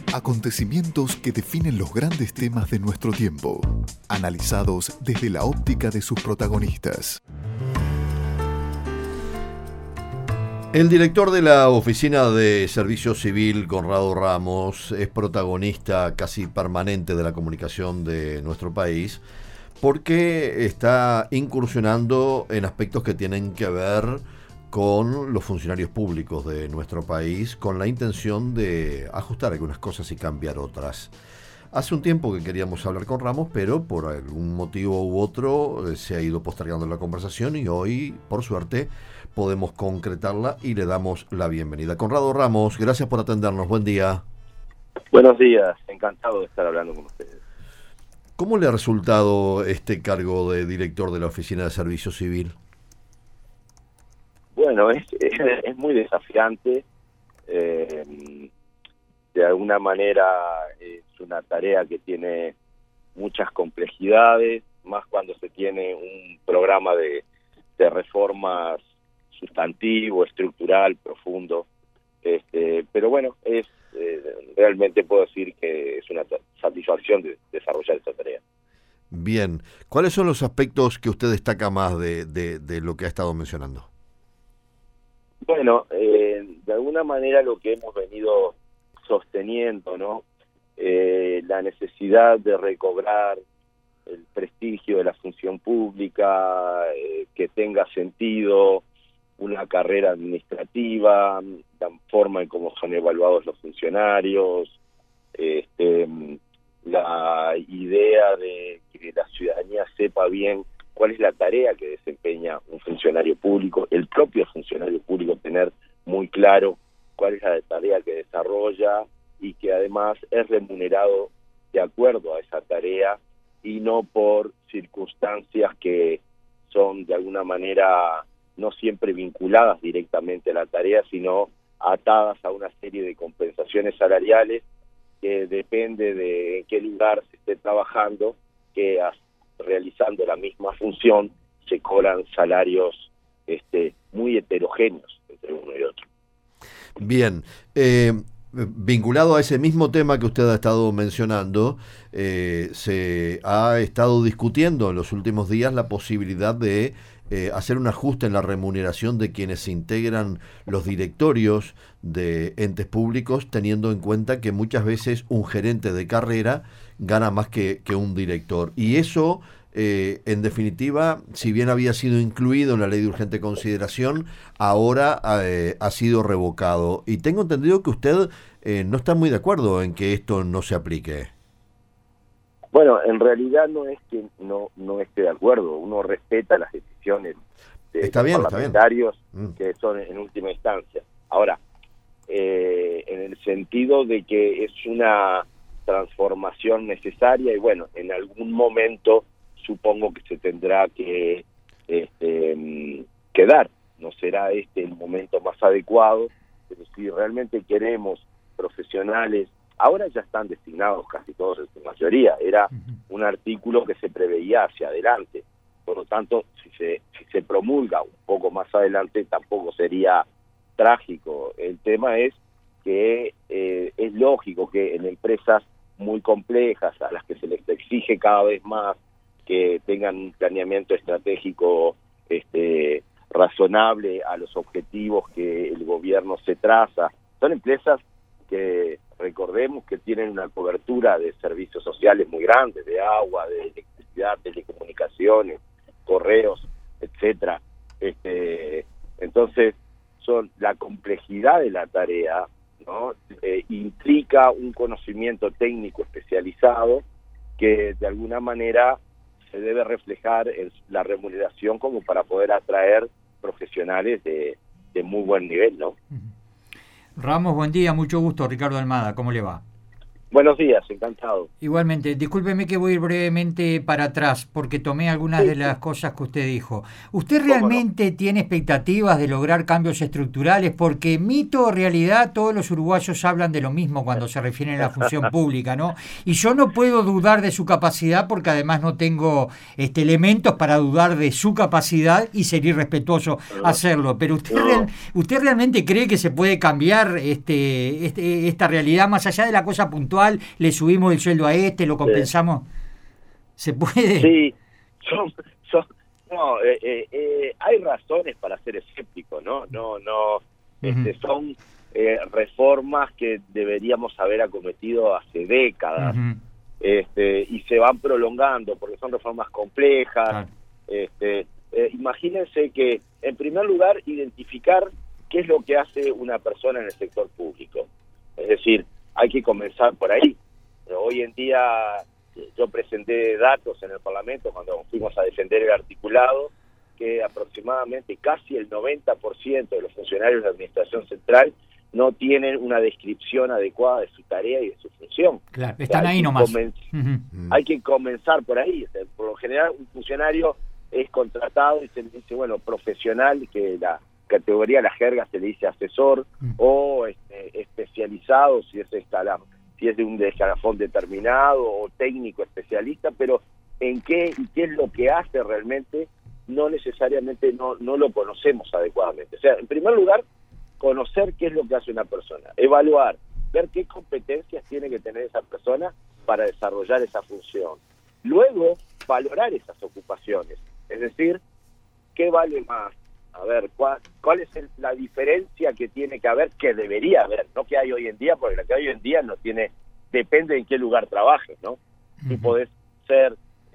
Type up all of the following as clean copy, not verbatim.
Acontecimientos que definen los grandes temas de nuestro tiempo, analizados desde la óptica de sus protagonistas. El director de la Oficina de Servicio Civil, Conrado Ramos, es protagonista casi permanente de la comunicación de nuestro país porque está incursionando en aspectos que tienen que ver con los funcionarios públicos de nuestro país, con la intención de ajustar algunas cosas y cambiar otras. Hace un tiempo que queríamos hablar con Ramos, pero por algún motivo u otro se ha ido postergando la conversación y hoy, por suerte, podemos concretarla y le damos la bienvenida. Conrado Ramos, gracias por atendernos. Buen día. Buenos días, encantado de estar hablando con ustedes. ¿Cómo le ha resultado este cargo de director de la Oficina de Servicio Civil? Bueno, es muy desafiante. De alguna manera es una tarea que tiene muchas complejidades, más cuando se tiene un programa de reformas sustantivo, estructural, profundo. Pero bueno, realmente puedo decir que es una satisfacción de desarrollar esta tarea. Bien, ¿cuáles son los aspectos que usted destaca más de lo que ha estado mencionando? Bueno, de alguna manera lo que hemos venido sosteniendo, ¿no? La necesidad de recobrar el prestigio de la función pública, que tenga sentido una carrera administrativa, la forma en cómo son evaluados los funcionarios, la idea de que la ciudadanía sepa bien cuál es la tarea que desempeña un funcionario público, el propio funcionario público tener muy claro cuál es la tarea que desarrolla y que además es remunerado de acuerdo a esa tarea y no por circunstancias que son de alguna manera no siempre vinculadas directamente a la tarea, sino atadas a una serie de compensaciones salariales que depende de en qué lugar se esté trabajando, que realizando la misma función se cobran salarios muy heterogéneos entre uno y otro. Bien, vinculado a ese mismo tema que usted ha estado mencionando, se ha estado discutiendo en los últimos días la posibilidad de hacer un ajuste en la remuneración de quienes integran los directorios de entes públicos, teniendo en cuenta que muchas veces un gerente de carrera gana más que un director. Y eso, en definitiva, si bien había sido incluido en la ley de urgente consideración, ahora ha sido revocado. Y tengo entendido que usted no está muy de acuerdo en que esto no se aplique. Bueno, en realidad no es que no esté de acuerdo. Uno respeta las decisiones de los parlamentarios que son en última instancia. Ahora, en el sentido de que es una transformación necesaria y bueno, en algún momento supongo que se tendrá que dar. No será el momento más adecuado, pero si realmente queremos profesionales, ahora ya están designados casi todos en su mayoría, era un artículo que se preveía hacia adelante, por lo tanto, si se promulga un poco más adelante tampoco sería trágico. El tema es que es lógico que en empresas muy complejas, a las que se les exige cada vez más que tengan un planeamiento estratégico razonable a los objetivos que el gobierno se traza, son empresas que recordemos que tienen una cobertura de servicios sociales muy grande, de agua, de electricidad, telecomunicaciones, correos, etcétera. Entonces, la complejidad de la tarea, ¿no? Implica un conocimiento técnico especializado que de alguna manera se debe reflejar en la remuneración como para poder atraer profesionales de muy buen nivel, ¿no? Ramos, buen día, mucho gusto. Ricardo Almada, ¿cómo le va? Buenos días, encantado. Igualmente, discúlpeme que voy a ir brevemente para atrás porque tomé algunas de las cosas que usted dijo. ¿Usted realmente tiene expectativas de lograr cambios estructurales? Porque mito o realidad, todos los uruguayos hablan de lo mismo cuando se refieren a la función pública, ¿no? Y yo no puedo dudar de su capacidad porque además no tengo elementos para dudar de su capacidad y sería irrespetuoso hacerlo. Pero ¿usted realmente cree que se puede cambiar esta realidad más allá de la cosa puntual? ¿Le subimos el sueldo a lo compensamos? ¿Se puede? Sí, hay razones para ser escéptico, ¿no? Son reformas que deberíamos haber acometido hace décadas, y se van prolongando porque son reformas complejas. Imagínense que, en primer lugar, identificar qué es lo que hace una persona en el sector público. Es decir, hay que comenzar por ahí. Pero hoy en día, yo presenté datos en el Parlamento cuando fuimos a defender el articulado, que aproximadamente casi el 90% de los funcionarios de la Administración Central no tienen una descripción adecuada de su tarea y de su función. Claro, están ahí nomás. Hay que comenzar por ahí. Por lo general, un funcionario es contratado y se le dice, bueno, profesional, que la categoría, la jerga, se le dice asesor, o especializado, si es de un escalafón determinado, o técnico especialista, pero en qué y qué es lo que hace realmente, no necesariamente no lo conocemos adecuadamente. O sea, en primer lugar, conocer qué es lo que hace una persona, evaluar, ver qué competencias tiene que tener esa persona para desarrollar esa función. Luego, valorar esas ocupaciones, es decir, ¿qué vale más? A ver, ¿cuál es la diferencia que tiene que haber, que debería haber, no que hay hoy en día? Porque la que hay hoy en día no tiene, depende en qué lugar trabajes, ¿no? Si podés ser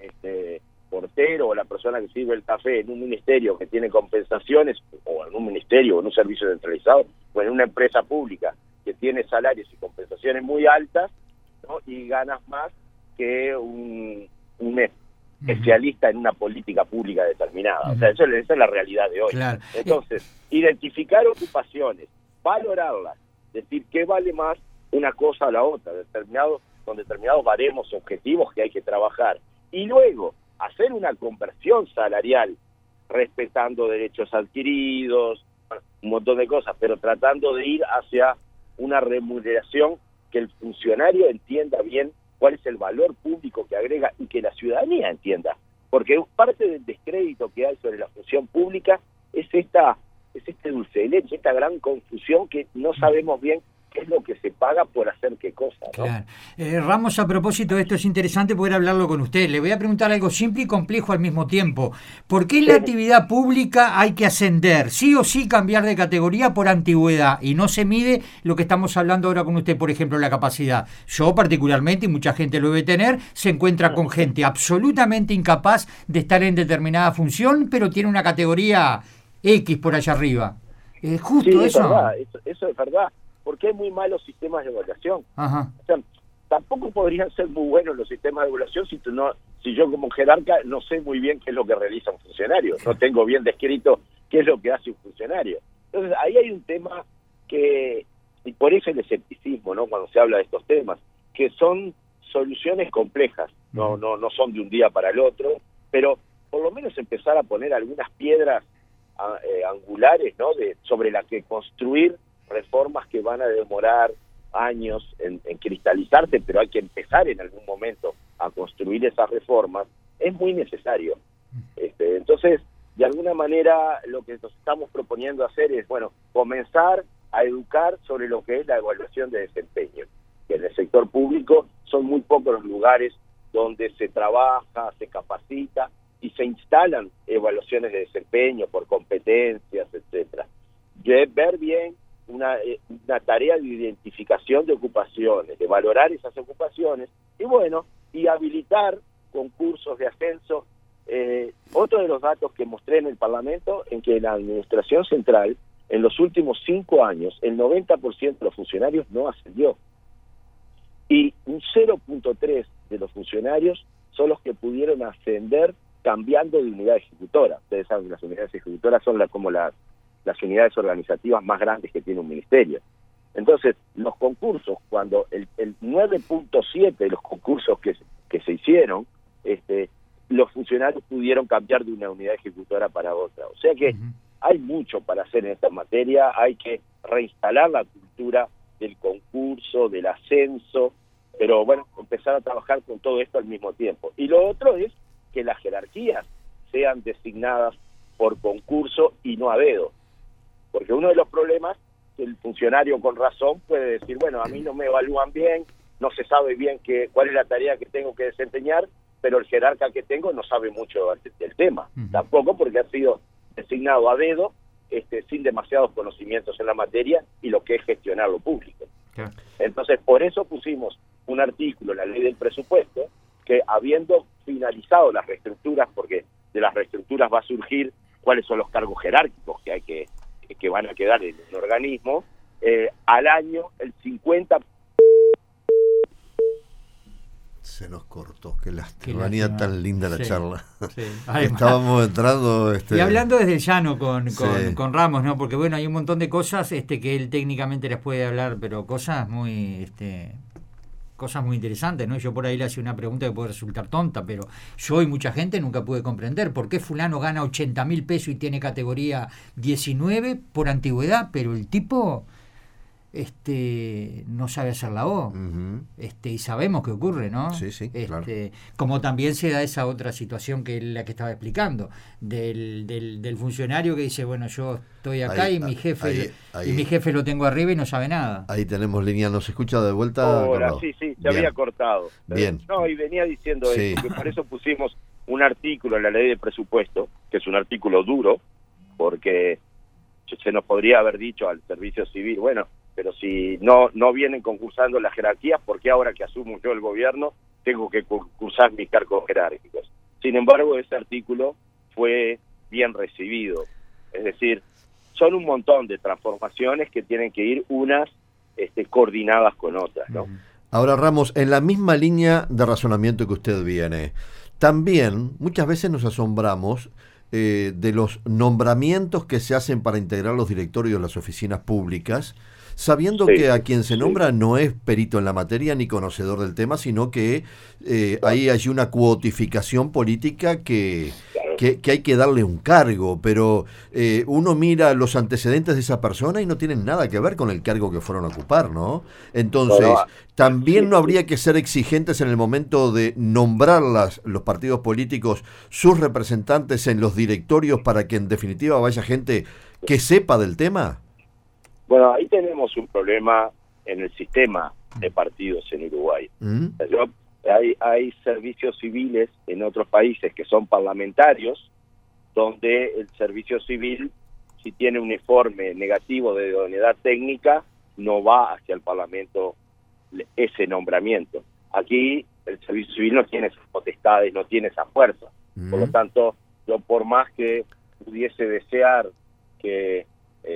portero o la persona que sirve el café en un ministerio que tiene compensaciones, o en un ministerio o en un servicio centralizado, o en una empresa pública que tiene salarios y compensaciones muy altas, ¿no? Y ganas más que un especialista en una política pública determinada. O sea, esa es la realidad de hoy. Claro. Entonces, identificar ocupaciones, valorarlas, decir qué vale más una cosa a la otra, con determinados baremos objetivos que hay que trabajar. Y luego, hacer una conversión salarial, respetando derechos adquiridos, un montón de cosas, pero tratando de ir hacia una remuneración que el funcionario entienda bien cuál es el valor público que agrega y que la ciudadanía entienda. Porque parte del descrédito que hay sobre la función pública es este dulce de leche, esta gran confusión que no sabemos bien qué es lo que se paga por hacer qué cosa, ¿no? Claro. Ramos, a propósito de esto, es interesante poder hablarlo con usted. Le voy a preguntar algo simple y complejo al mismo tiempo. ¿Por qué en la actividad pública hay que ascender, sí o sí cambiar de categoría por antigüedad, y no se mide lo que estamos hablando ahora con usted, por ejemplo, la capacidad? Yo particularmente, y mucha gente lo debe tener, se encuentra con gente absolutamente incapaz de estar en determinada función, pero tiene una categoría X por allá arriba. Justo sí, eso. Es verdad, eso es verdad. Porque hay muy malos sistemas de evaluación. Ajá. O sea, tampoco podrían ser muy buenos los sistemas de evaluación si yo como jerarca no sé muy bien qué es lo que realiza un funcionario, no tengo bien descrito qué es lo que hace un funcionario. Entonces ahí hay un tema y por eso el escepticismo, ¿no? Cuando se habla de estos temas, que son soluciones complejas, no son de un día para el otro, pero por lo menos empezar a poner algunas piedras angulares, ¿no? Sobre las que construir reformas que van a demorar años en cristalizarse, pero hay que empezar en algún momento a construir esas reformas, es muy necesario. Entonces, de alguna manera, lo que nos estamos proponiendo hacer es, bueno, comenzar a educar sobre lo que es la evaluación de desempeño, que en el sector público son muy pocos los lugares donde se trabaja, se capacita y se instalan evaluaciones de desempeño por competencias, etcétera. Ver bien una tarea de identificación de ocupaciones, de valorar esas ocupaciones y habilitar concursos de ascenso. Otro de los datos que mostré en el Parlamento, en que la Administración Central, en los últimos 5 años, el 90% de los funcionarios no ascendió. Y un 0.3 de los funcionarios son los que pudieron ascender cambiando de unidad ejecutora. Ustedes saben que las unidades ejecutoras son como las unidades organizativas más grandes que tiene un ministerio. Entonces, los concursos, cuando el 9.7 de los concursos que se hicieron, los funcionarios pudieron cambiar de una unidad ejecutora para otra. O sea que hay mucho para hacer en esta materia, hay que reinstalar la cultura del concurso, del ascenso, pero bueno, empezar a trabajar con todo esto al mismo tiempo. Y lo otro es que las jerarquías sean designadas por concurso y no a dedo, porque uno de los problemas que el funcionario con razón puede decir, bueno, a mí no me evalúan bien, no se sabe bien cuál es la tarea que tengo que desempeñar, pero el jerarca que tengo no sabe mucho del tema, tampoco porque ha sido designado a dedo, sin demasiados conocimientos en la materia y lo que es gestionar lo público. Entonces, por eso pusimos un artículo en la ley del presupuesto que, habiendo finalizado las reestructuras, porque de las reestructuras va a surgir cuáles son los cargos jerárquicos que van a quedar en el organismo, al año el 50%. Se nos cortó, qué lástima. Venía tan linda la charla. Sí. Estábamos entrando... Y hablando desde el llano con Ramos, ¿no? Porque bueno, hay un montón de cosas que él técnicamente les puede hablar, pero cosas muy interesantes, ¿no? Yo por ahí le hacía una pregunta que puede resultar tonta, pero yo y mucha gente nunca pude comprender por qué fulano gana 80.000 pesos y tiene categoría 19 por antigüedad, pero el tipo no sabe hacer la O. Y sabemos que ocurre, ¿no? Sí, claro. Como también se da esa otra situación que es la que estaba explicando, del funcionario que dice, bueno, yo estoy acá y mi jefe lo tengo arriba y no sabe nada. Ahí tenemos línea, ¿nos escucha de vuelta? Ahora, sí, se había cortado. Bien. No, y venía diciendo eso, que por eso pusimos un artículo en la ley de presupuesto, que es un artículo duro, porque se nos podría haber dicho al servicio civil, bueno, pero si no vienen concursando las jerarquías, ¿por qué ahora que asumo yo el gobierno tengo que concursar mis cargos jerárquicos? Sin embargo, ese artículo fue bien recibido. Es decir, son un montón de transformaciones que tienen que ir unas coordinadas con otras, ¿no? Ahora, Ramos, en la misma línea de razonamiento que usted viene, también muchas veces nos asombramos de los nombramientos que se hacen para integrar los directorios de las oficinas públicas, sabiendo que a quien se nombra no es perito en la materia ni conocedor del tema, sino que ahí hay una cuotificación política que hay que darle un cargo, pero uno mira los antecedentes de esa persona y no tienen nada que ver con el cargo que fueron a ocupar, ¿no? Entonces, también no habría que ser exigentes en el momento de nombrar los partidos políticos sus representantes en los directorios para que en definitiva vaya gente que sepa del tema. Bueno, ahí tenemos un problema en el sistema de partidos en Uruguay. Hay servicios civiles en otros países que son parlamentarios, donde el servicio civil, si tiene un informe negativo de idoneidad técnica, no va hacia el Parlamento ese nombramiento. Aquí el servicio civil no tiene esas potestades, no tiene esa fuerza. Por lo tanto, yo por más que pudiese desear que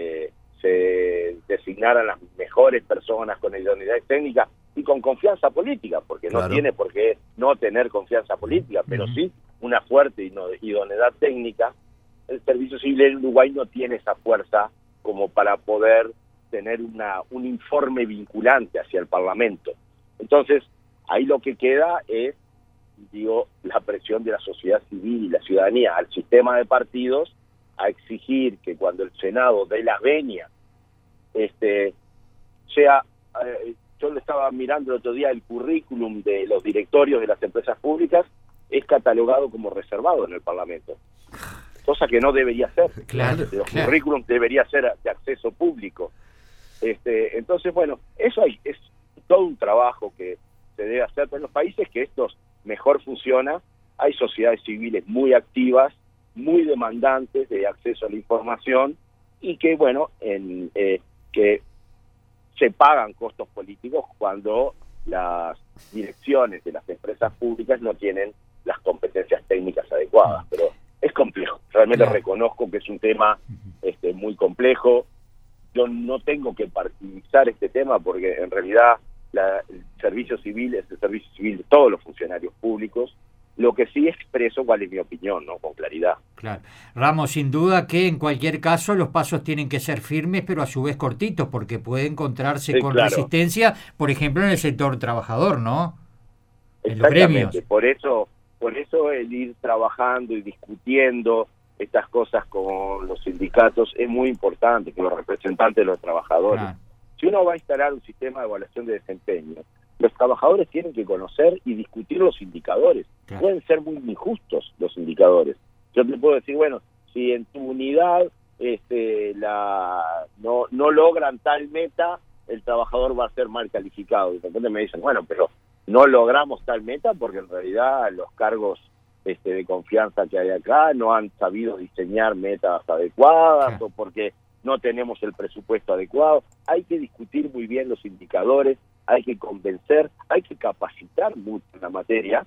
se designaran las mejores personas con idoneidad técnica y con confianza política, porque no tiene por qué no tener confianza política, pero sí una fuerte idoneidad técnica, el servicio civil en Uruguay no tiene esa fuerza como para poder tener un informe vinculante hacia el Parlamento. Entonces, ahí lo que queda es, la presión de la sociedad civil y la ciudadanía al sistema de partidos a exigir que cuando el Senado dé la venia, sea... yo le estaba mirando el otro día el currículum de los directorios de las empresas públicas, es catalogado como reservado en el Parlamento, cosa que no debería ser. Los currículums debería ser de acceso público. Entonces, bueno, eso es todo un trabajo que se debe hacer en los países que estos mejor funciona. Hay sociedades civiles muy activas, muy demandantes de acceso a la información y que, bueno, que se pagan costos políticos cuando las direcciones de las empresas públicas no tienen las competencias técnicas adecuadas. Pero es complejo. Realmente reconozco que es un tema muy complejo. Yo no tengo que partidizar este tema porque en realidad el servicio civil es el servicio civil de todos los funcionarios públicos Lo que sí expreso cuál es mi opinión, ¿no? Con claridad. Claro. Ramos, sin duda que en cualquier caso los pasos tienen que ser firmes, pero a su vez cortitos, porque puede encontrarse con claro. resistencia, por ejemplo, en el sector trabajador, ¿no? En los gremios. Por eso el ir trabajando y discutiendo estas cosas con los sindicatos es muy importante, con los representantes de los trabajadores. Claro. Si uno va a instalar un sistema de evaluación de desempeño, los trabajadores tienen que conocer y discutir los indicadores. Claro. Pueden ser muy injustos los indicadores. Yo te puedo decir, bueno, si en tu unidad no logran tal meta, el trabajador va a ser mal calificado. Y de repente me dicen, bueno, pero no logramos tal meta porque en realidad los cargos de confianza que hay acá no han sabido diseñar metas adecuadas, claro, o porque no tenemos el presupuesto adecuado. Hay que discutir muy bien los indicadores, hay que convencer, hay que capacitar mucho en la materia.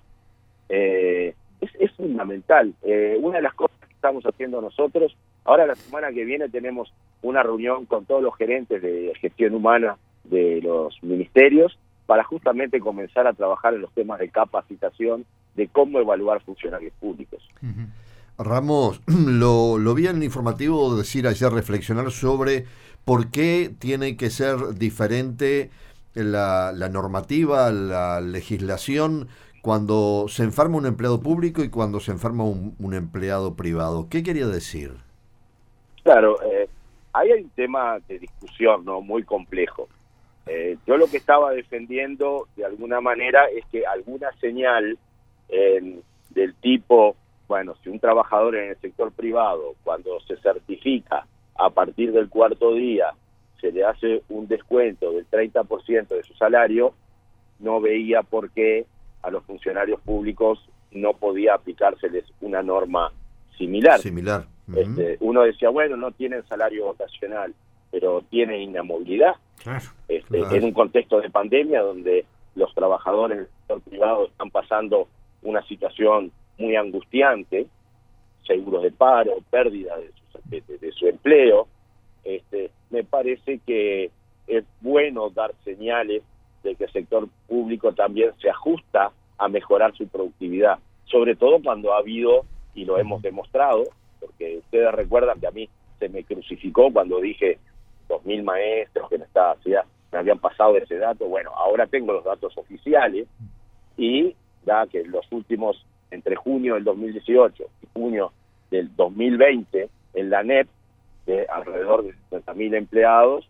Es fundamental. Una de las cosas que estamos haciendo nosotros, ahora la semana que viene tenemos una reunión con todos los gerentes de gestión humana de los ministerios para justamente comenzar a trabajar en los temas de capacitación de cómo evaluar funcionarios públicos. Ramos, lo vi en el informativo decir ayer, reflexionar sobre por qué tiene que ser diferente la normativa, la legislación cuando se enferma un empleado público y cuando se enferma un empleado privado. ¿Qué quería decir? Claro, ahí hay un tema de discusión, ¿no?, muy complejo. Yo lo que estaba defendiendo de alguna manera es que alguna señal del tipo, bueno, si un trabajador en el sector privado, cuando se certifica a partir del cuarto día, se le hace un descuento del 30% de su salario, no veía por qué a los funcionarios públicos no podía aplicárseles una norma similar. Uh-huh. Uno decía, bueno, no tienen salario vocacional, pero tienen inamovilidad. Claro, claro. En un contexto de pandemia donde los trabajadores del sector privado están pasando una situación muy angustiante, seguros de paro, pérdida de su empleo, me parece que es bueno dar señales de que el sector público también se ajusta a mejorar su productividad, sobre todo cuando ha habido, y lo hemos demostrado, porque ustedes recuerdan que a mí se me crucificó cuando dije 2.000 maestros que me habían pasado ese dato. Bueno, ahora tengo los datos oficiales y da que los últimos, entre junio del 2018 y junio del 2020, en la NEP, de alrededor de 50.000 empleados,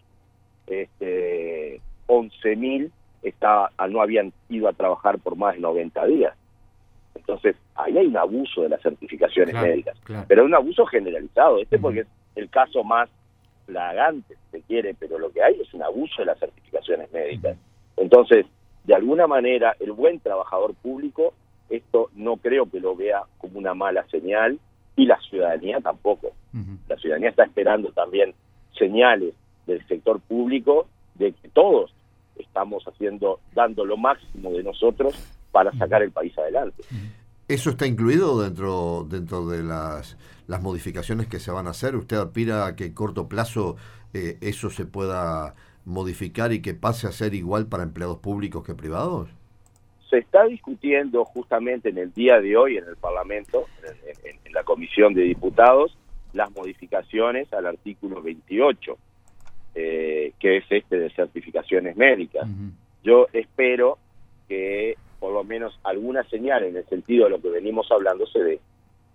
11.000 no habían ido a trabajar por más de 90 días. Entonces, ahí hay un abuso de las certificaciones médicas, pero un abuso generalizado, porque es el caso más flagante, si se quiere, pero lo que hay es un abuso de las certificaciones médicas. Entonces, de alguna manera, el buen trabajador público, esto no creo que lo vea como una mala señal, y la ciudadanía tampoco. La ciudadanía está esperando también señales del sector público de que todos estamos dando lo máximo de nosotros para sacar el país adelante. ¿Eso está incluido dentro de las modificaciones que se van a hacer? ¿Usted aspira a que en corto plazo eso se pueda modificar y que pase a ser igual para empleados públicos que privados? Se está discutiendo justamente en el día de hoy en el Parlamento, en la Comisión de Diputados, las modificaciones al artículo 28, que es de certificaciones médicas. Yo espero que por lo menos alguna señal en el sentido de lo que venimos hablando se dé.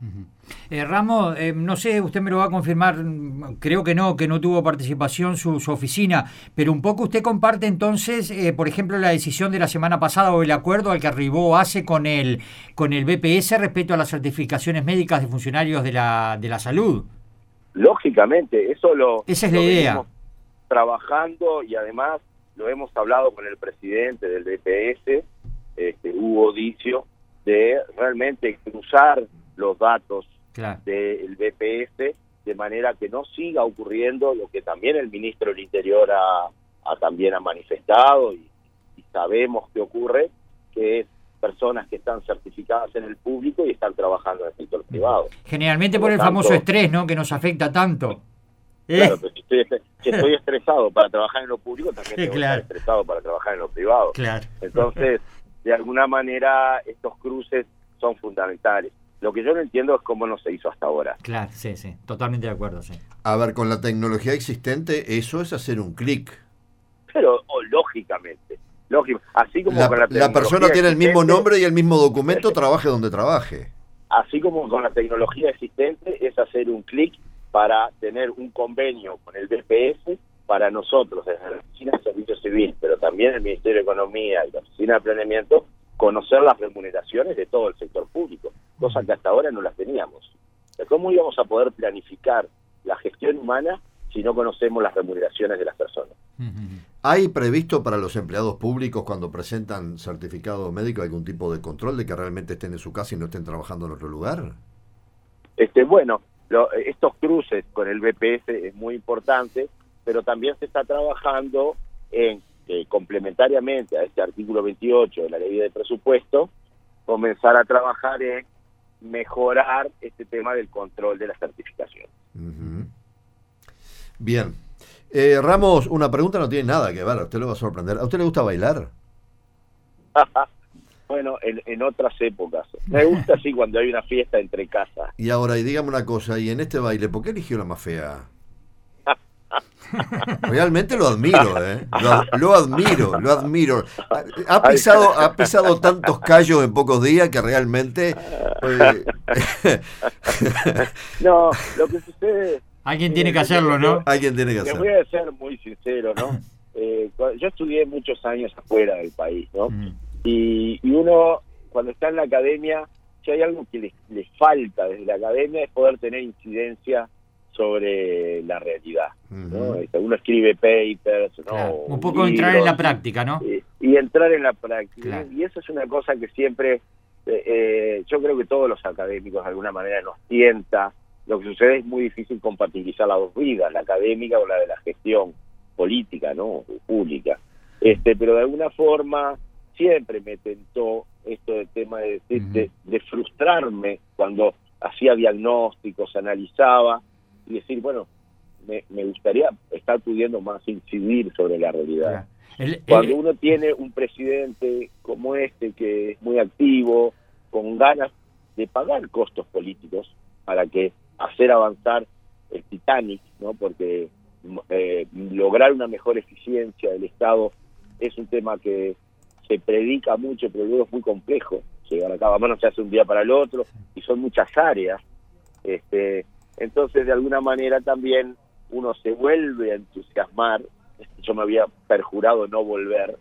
Ramos, no sé, usted me lo va a confirmar, creo que no tuvo participación su oficina, pero un poco usted comparte entonces, por ejemplo, la decisión de la semana pasada o el acuerdo al que arribó ACE con el BPS respecto a las certificaciones médicas de funcionarios de la salud. Lógicamente, esa es la idea. Venimos trabajando y además lo hemos hablado con el presidente del BPS, Hugo Dicio, de realmente cruzar los datos del BPS de manera que no siga ocurriendo lo que también el ministro del Interior también ha manifestado y sabemos que ocurre, que es personas que están certificadas en el público y están trabajando en el sector privado. Generalmente por el famoso estrés, ¿no?, que nos afecta tanto. Claro, pero si estoy estresado para trabajar en lo público, también tengo que estar estresado para trabajar en lo privado. Claro. Entonces, de alguna manera, estos cruces son fundamentales. Lo que yo no entiendo es cómo no se hizo hasta ahora. Claro, sí, totalmente de acuerdo, sí. A ver, con la tecnología existente, eso es hacer un clic. Pero lógicamente, así como con la persona tiene el mismo nombre y el mismo documento, trabaje donde trabaje. Así como con la tecnología existente, es hacer un clic para tener un convenio con el BPS para nosotros, desde la Oficina de Servicio Civil, pero también el Ministerio de Economía y la Oficina de Planeamiento, conocer las remuneraciones de todo el sector público, cosa que hasta ahora no las teníamos. ¿Cómo íbamos a poder planificar la gestión humana si no conocemos las remuneraciones de las personas? ¿Hay previsto para los empleados públicos cuando presentan certificado médico algún tipo de control de que realmente estén en su casa y no estén trabajando en otro lugar? Bueno, estos cruces con el BPS es muy importante, pero también se está trabajando en, complementariamente a este artículo 28 de la Ley de Presupuesto, comenzar a trabajar en mejorar este tema del control de la certificación. Bien. Ramos, una pregunta no tiene nada que ver, a usted le va a sorprender. ¿A usted le gusta bailar? Bueno, en otras épocas. Me gusta así cuando hay una fiesta entre casas. Y ahora, y dígame una cosa, y en este baile, ¿por qué eligió la más fea? Realmente lo admiro, ¿eh? Lo admiro. Ha pisado tantos callos en pocos días que realmente... No, lo que sucede... Alguien tiene que hacerlo, ¿no? Alguien tiene que hacerlo. Voy a ser muy sincero, ¿no? Yo estudié muchos años afuera del país, ¿no? Y uno, cuando está en la academia, si hay algo que le falta desde la academia es poder tener incidencia sobre la realidad, ¿no? Uno escribe papers, ¿no? Claro, un poco libros, entrar en la práctica, ¿no? Y entrar en la práctica. Claro. Y eso es una cosa que siempre, yo creo que todos los académicos de alguna manera nos tienta. Lo que sucede es muy difícil compatibilizar las dos vidas, la académica o la de la gestión política, ¿no? Pública. Pero de alguna forma siempre me tentó esto del tema de frustrarme cuando hacía diagnósticos, analizaba y decir, bueno, me gustaría estar pudiendo más incidir sobre la realidad. Cuando uno tiene un presidente como este, que es muy activo, con ganas de pagar costos políticos para que hacer avanzar el Titanic, ¿no? Porque lograr una mejor eficiencia del Estado es un tema que se predica mucho, pero luego es muy complejo llegar a cabo. No se hace un día para el otro y son muchas áreas. Entonces, de alguna manera también uno se vuelve a entusiasmar. Yo me había perjurado no volver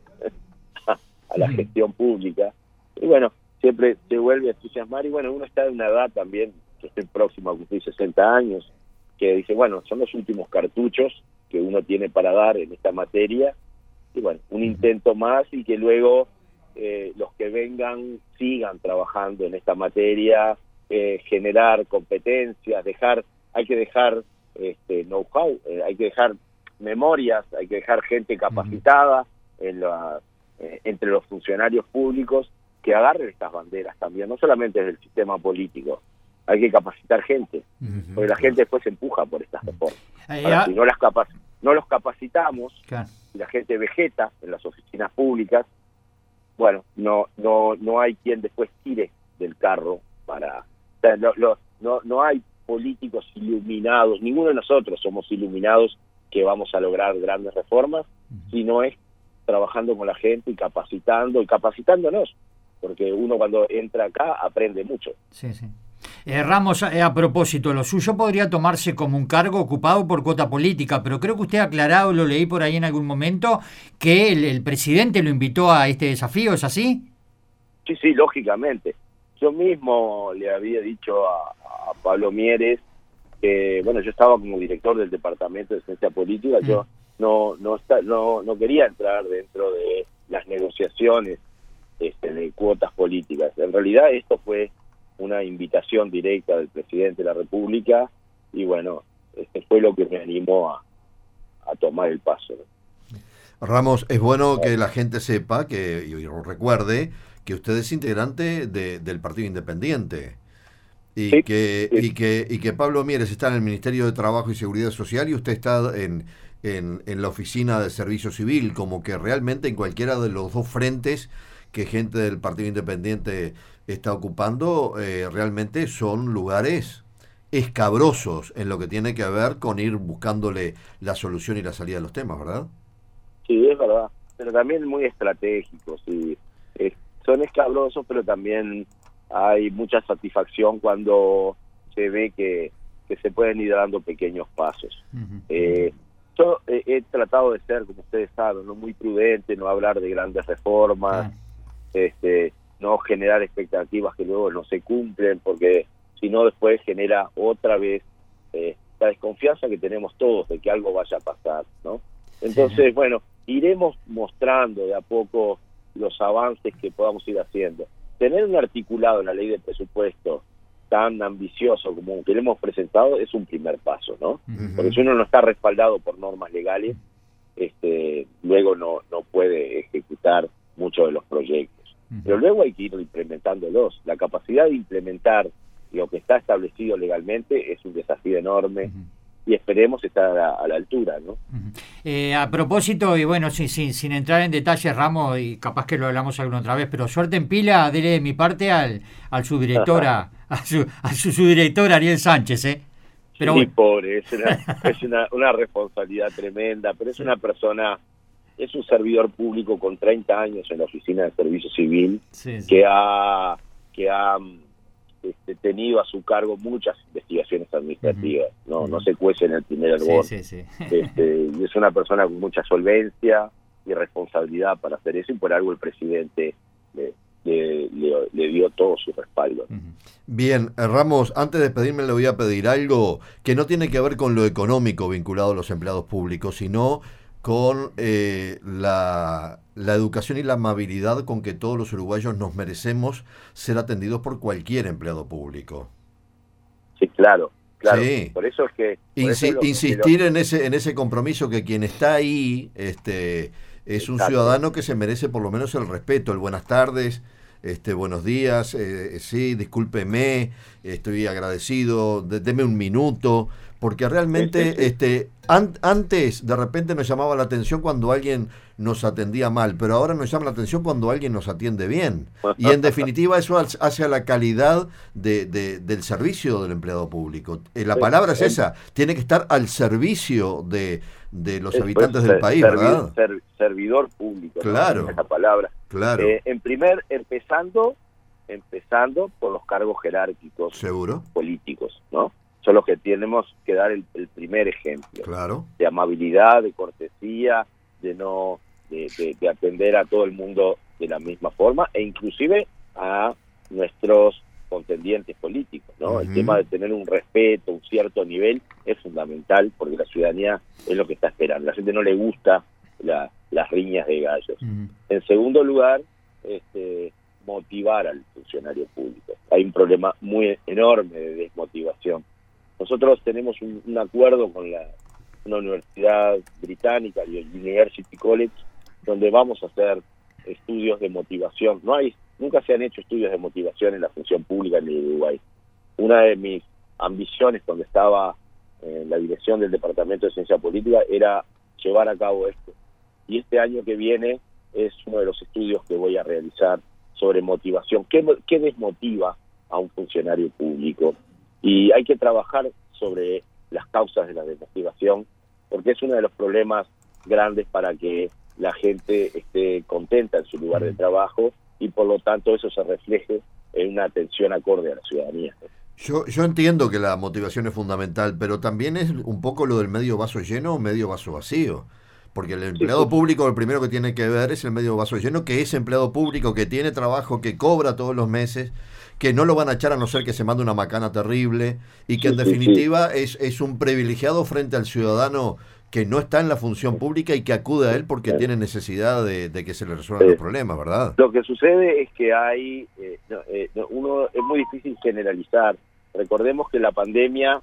a la gestión pública. Y bueno, siempre se vuelve a entusiasmar y bueno, uno está en una edad también, que estoy próximo a cumplir 60 años, que dice, bueno, son los últimos cartuchos que uno tiene para dar en esta materia, y bueno, un intento más y que luego los que vengan sigan trabajando en esta materia, generar competencias, hay que dejar know-how, hay que dejar memorias, hay que dejar gente capacitada entre los funcionarios públicos que agarren estas banderas también, no solamente desde el sistema político. Hay que capacitar gente, porque la gente después se empuja por estas reformas. Ahora, si no los capacitamos, claro, y la gente vegeta en las oficinas públicas, bueno, no hay quien después tire del carro para... O sea, no hay políticos iluminados, ninguno de nosotros somos iluminados que vamos a lograr grandes reformas, sino es trabajando con la gente y capacitándonos, porque uno cuando entra acá aprende mucho. Sí. Ramos, a propósito, lo suyo podría tomarse como un cargo ocupado por cuota política, pero creo que usted ha aclarado, lo leí por ahí en algún momento, que el presidente lo invitó a este desafío, ¿es así? Sí, lógicamente. Yo mismo le había dicho a Pablo Mieres que, bueno, yo estaba como director del Departamento de Ciencia Política, yo no quería entrar dentro de las negociaciones de cuotas políticas. En realidad esto fue una invitación directa del presidente de la República y bueno, fue lo que me animó a tomar el paso, ¿no? Ramos, es bueno que la gente sepa y recuerde que usted es integrante del Partido Independiente y, sí, que Pablo Mieres está en el Ministerio de Trabajo y Seguridad Social y usted está en la Oficina de Servicio Civil, como que realmente en cualquiera de los dos frentes que gente del Partido Independiente está ocupando, realmente son lugares escabrosos en lo que tiene que ver con ir buscándole la solución y la salida de los temas, ¿verdad? Sí, es verdad, pero también muy estratégicos, sí. Son escabrosos, pero también hay mucha satisfacción cuando se ve que se pueden ir dando pequeños pasos. Yo he tratado de ser, como ustedes saben, no muy prudente, no hablar de grandes reformas, no generar expectativas que luego no se cumplen, porque si no después genera otra vez la desconfianza que tenemos todos de que algo vaya a pasar, ¿no? Entonces, bueno, iremos mostrando de a poco los avances que podamos ir haciendo. Tener un articulado en la ley de presupuesto tan ambicioso como el que le hemos presentado es un primer paso, ¿no? Porque si uno no está respaldado por normas legales, luego no puede ejecutar muchos de los proyectos. Pero luego hay que ir implementándolos. La capacidad de implementar lo que está establecido legalmente es un desafío enorme y esperemos estar a la altura, ¿no? A propósito, y bueno, sin entrar en detalles, Ramos, y capaz que lo hablamos alguna otra vez, pero suerte en pila, dele de mi parte al subdirector, a su subdirector Ariel Sánchez, Pero sí, bueno. Pobre, es una responsabilidad tremenda, pero es una persona, es un servidor público con 30 años en la Oficina de Servicio Civil, que ha tenido a su cargo muchas investigaciones administrativas, no se cuece en el primer hervor. Y es una persona con mucha solvencia y responsabilidad para hacer eso, y por algo el presidente le dio todo su respaldo. Bien, Ramos, antes de despedirme le voy a pedir algo que no tiene que ver con lo económico vinculado a los empleados públicos, sino con la educación y la amabilidad con que todos los uruguayos nos merecemos ser atendidos por cualquier empleado público. Sí, claro. Sí. Por eso es que... insistir en ese compromiso que quien está ahí es un ciudadano que se merece por lo menos el respeto, el buenas tardes, buenos días, sí, discúlpeme, estoy agradecido, deme un minuto, porque realmente antes de repente nos llamaba la atención cuando alguien nos atendía mal, pero ahora nos llama la atención cuando alguien nos atiende bien, y en definitiva eso hace a la calidad del servicio del empleado público. La palabra es esa, tiene que estar al servicio de los habitantes del país, ¿verdad? Servidor público, claro, ¿no? Esa palabra. Claro. Empezando por los cargos jerárquicos, seguro, políticos, ¿no? Son los que tenemos que dar el primer ejemplo, claro, de amabilidad, de cortesía, de atender a todo el mundo de la misma forma, e inclusive a nuestros contendientes políticos, ¿no? El tema de tener un respeto, un cierto nivel, es fundamental, porque la ciudadanía es lo que está esperando. La gente no le gusta las riñas de gallos. En segundo lugar, motivar al funcionario público. Hay un problema muy enorme de desmotivación. Nosotros tenemos un acuerdo con una universidad británica, el University College, donde vamos a hacer estudios de motivación. Nunca se han hecho estudios de motivación en la función pública en el Uruguay. Una de mis ambiciones cuando estaba en la dirección del Departamento de Ciencia Política era llevar a cabo esto. Y este año que viene es uno de los estudios que voy a realizar sobre motivación. ¿Qué desmotiva a un funcionario público? Y hay que trabajar sobre las causas de la desmotivación, porque es uno de los problemas grandes para que la gente esté contenta en su lugar de trabajo, y por lo tanto eso se refleje en una atención acorde a la ciudadanía. Yo entiendo que la motivación es fundamental, pero también es un poco lo del medio vaso lleno o medio vaso vacío. Porque el empleado público, lo primero que tiene que ver es el medio vaso lleno, que es empleado público, que tiene trabajo, que cobra todos los meses, que no lo van a echar a no ser que se mande una macana terrible, y que en definitiva es un privilegiado frente al ciudadano que no está en la función pública y que acude a él porque tiene necesidad de que se le resuelvan los problemas, ¿verdad? Lo que sucede es que es muy difícil generalizar. Recordemos que la pandemia,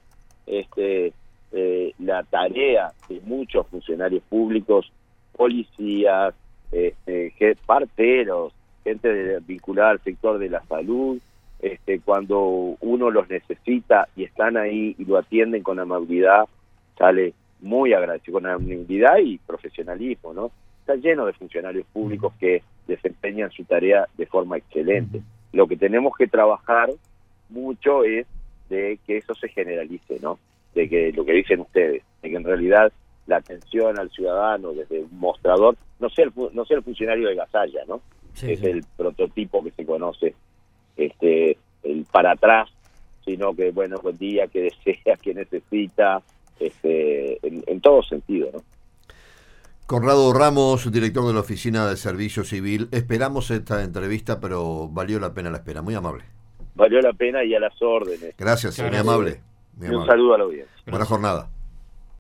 la tarea de muchos funcionarios públicos, policías, parteros, gente vinculada al sector de la salud, cuando uno los necesita y están ahí y lo atienden con amabilidad, sale muy agradecido, con amabilidad y profesionalismo, ¿no? Está lleno de funcionarios públicos que desempeñan su tarea de forma excelente. Lo que tenemos que trabajar mucho es de que eso se generalice, ¿no? De que lo que dicen ustedes, de que en realidad la atención al ciudadano desde un mostrador, no sea el funcionario de Gasalla, ¿no? Sí, Es el prototipo que se conoce, el para atrás, sino que, bueno, buen día, que desea, que necesita, en todo sentido, ¿no? Conrado Ramos, director de la Oficina de Servicio Civil, esperamos esta entrevista, pero valió la pena la espera, muy amable. Valió la pena y a las órdenes. Gracias, muy amable. Muy Y un amable. saludo a la audiencia. Buena jornada.